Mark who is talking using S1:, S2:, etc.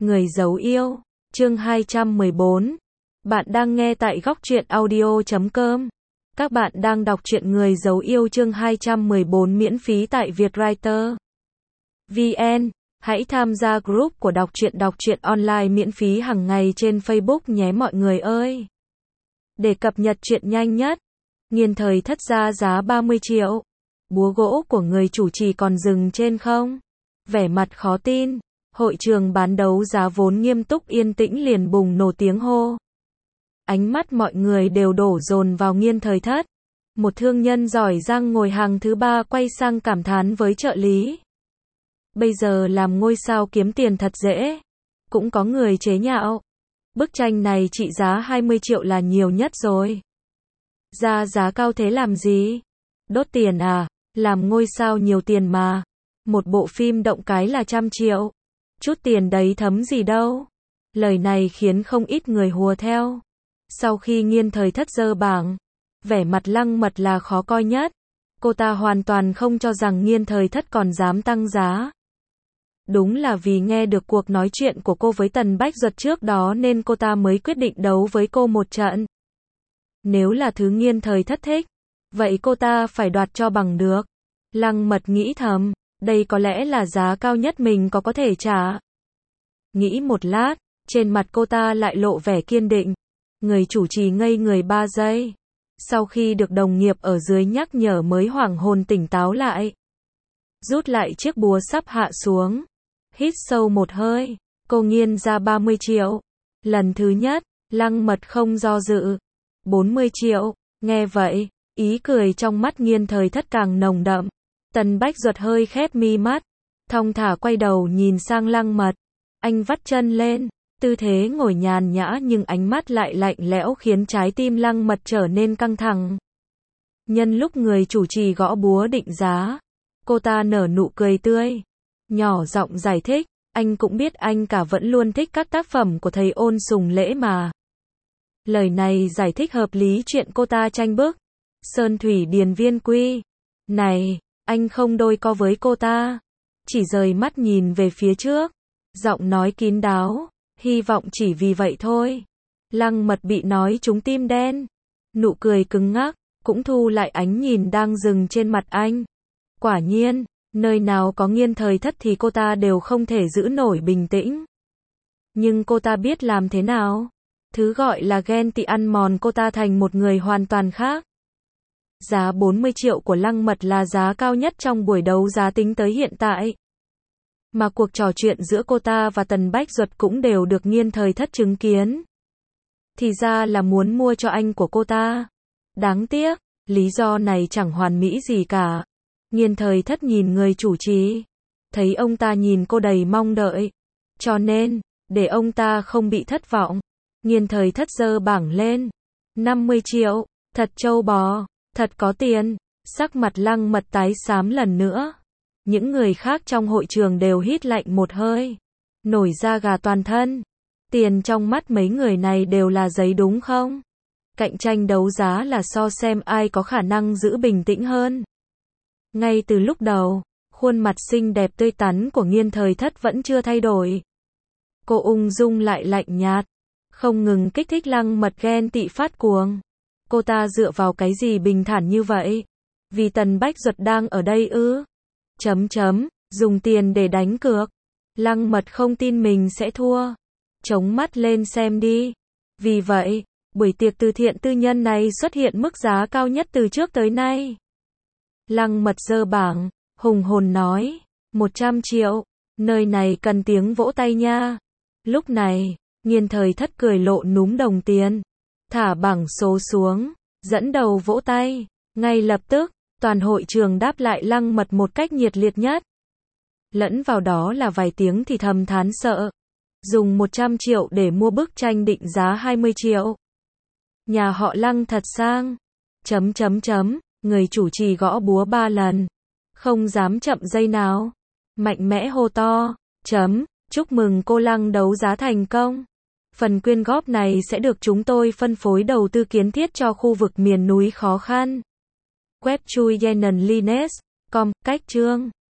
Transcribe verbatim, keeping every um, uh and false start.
S1: Người giấu yêu, chương hai trăm mười bốn. Bạn đang nghe tại góc truyện audio chấm com. Các bạn đang đọc truyện Người giấu yêu chương hai trăm mười bốn miễn phí tại Vietwriter. vê en. Hãy tham gia group của đọc truyện đọc truyện online miễn phí hàng ngày trên Facebook nhé mọi người ơi. Để cập nhật truyện nhanh nhất, Nghiên Thời Thất ra giá ba mươi triệu. Búa gỗ của người chủ trì còn dừng trên không? Vẻ mặt khó tin. Hội trường bán đấu giá vốn nghiêm túc yên tĩnh liền bùng nổ tiếng hô. Ánh mắt mọi người đều đổ dồn vào Nghiên Thời Thất. Một thương nhân giỏi giang ngồi hàng thứ ba quay sang cảm thán với trợ lý. Bây giờ làm ngôi sao kiếm tiền thật dễ. Cũng có người chế nhạo. Bức tranh này trị giá hai mươi triệu là nhiều nhất rồi. Ra giá cao thế làm gì? Đốt tiền à? Làm ngôi sao nhiều tiền mà. Một bộ phim động cái là trăm triệu. Chút tiền đấy thấm gì đâu. Lời này khiến không ít người hùa theo. Sau khi Nghiên Thời Thất dơ bảng, vẻ mặt Lăng Mật là khó coi nhất. Cô ta hoàn toàn không cho rằng Nghiên Thời Thất còn dám tăng giá. Đúng là vì nghe được cuộc nói chuyện của cô với Tần Bách Duật trước đó nên cô ta mới quyết định đấu với cô một trận. Nếu là thứ Nghiên Thời Thất thích, vậy cô ta phải đoạt cho bằng được. Lăng Mật nghĩ thầm, đây có lẽ là giá cao nhất mình có có thể trả. Nghĩ một lát, trên mặt cô ta lại lộ vẻ kiên định. Người chủ trì ngây người ba giây. Sau khi được đồng nghiệp ở dưới nhắc nhở mới hoảng hồn tỉnh táo lại. Rút lại chiếc búa sắp hạ xuống. Hít sâu một hơi, cô nghiên ra ba mươi triệu. Lần thứ nhất, Lăng Mật không do dự. bốn mươi triệu, nghe vậy, ý cười trong mắt Nghiên Thời Thất càng nồng đậm. Tần Bách Duật hơi khép mi mắt, thong thả quay đầu nhìn sang Lăng Mật. Anh vắt chân lên, tư thế ngồi nhàn nhã nhưng ánh mắt lại lạnh lẽo khiến trái tim Lăng Mật trở nên căng thẳng. Nhân lúc người chủ trì gõ búa định giá, cô ta nở nụ cười tươi, nhỏ giọng giải thích, anh cũng biết anh cả vẫn luôn thích các tác phẩm của thầy Ôn Sùng Lễ mà. Lời này giải thích hợp lý chuyện cô ta tranh bức. Sơn Thủy Điền Viên Quy. Này, anh không đôi co với cô ta. Chỉ rời mắt nhìn về phía trước. Giọng nói kín đáo. Hy vọng chỉ vì vậy thôi. Lăng Mật bị nói trúng tim đen. Nụ cười cứng ngắc. Cũng thu lại ánh nhìn đang dừng trên mặt anh. Quả nhiên, nơi nào có Nghiên Thời Thất thì cô ta đều không thể giữ nổi bình tĩnh. Nhưng cô ta biết làm thế nào? Thứ gọi là ghen tị ăn mòn cô ta thành một người hoàn toàn khác. Giá bốn mươi triệu của Lăng Mật là giá cao nhất trong buổi đấu giá tính tới hiện tại. Mà cuộc trò chuyện giữa cô ta và Tần Bách Duật cũng đều được Nghiên Thời Thất chứng kiến. Thì ra là muốn mua cho anh của cô ta. Đáng tiếc, lý do này chẳng hoàn mỹ gì cả. Nghiên Thời Thất nhìn người chủ trì. Thấy ông ta nhìn cô đầy mong đợi. Cho nên, để ông ta không bị thất vọng, Nghiên Thời Thất giơ bảng lên. năm mươi triệu, thật trâu bò, thật có tiền. Sắc mặt Lăng Mật tái xám lần nữa. Những người khác trong hội trường đều hít lạnh một hơi. Nổi da gà toàn thân. Tiền trong mắt mấy người này đều là giấy đúng không? Cạnh tranh đấu giá là so xem ai có khả năng giữ bình tĩnh hơn. Ngay từ lúc đầu, khuôn mặt xinh đẹp tươi tắn của Nghiên Thời Thất vẫn chưa thay đổi. Cô ung dung lại lạnh nhạt. Không ngừng kích thích Lăng Mật ghen tị phát cuồng. Cô ta dựa vào cái gì bình thản như vậy? Vì Tần Bách Duật đang ở đây ư? Chấm chấm, dùng tiền để đánh cược. Lăng Mật không tin mình sẽ thua. Chống mắt lên xem đi. Vì vậy, buổi tiệc từ thiện tư nhân này xuất hiện mức giá cao nhất từ trước tới nay. Lăng Mật giơ bảng, hùng hồn nói, một trăm triệu, nơi này cần tiếng vỗ tay nha. Lúc này, Nghiên Thời Thất cười lộ núm đồng tiền, thả bảng số xuống, dẫn đầu vỗ tay. Ngay lập tức, toàn hội trường đáp lại Lăng Mật một cách nhiệt liệt nhất. Lẫn vào đó là vài tiếng thì thầm thán sợ. Dùng một trăm triệu để mua bức tranh định giá hai mươi triệu. Nhà họ Lăng thật sang. Chấm chấm chấm, người chủ trì gõ búa ba lần. Không dám chậm giây nào. Mạnh mẽ hô to. Chấm, chúc mừng cô Lăng đấu giá thành công. Phần quyên góp này sẽ được chúng tôi phân phối đầu tư kiến thiết cho khu vực miền núi khó khăn. Web chui yenen lines chấm com, cách chương.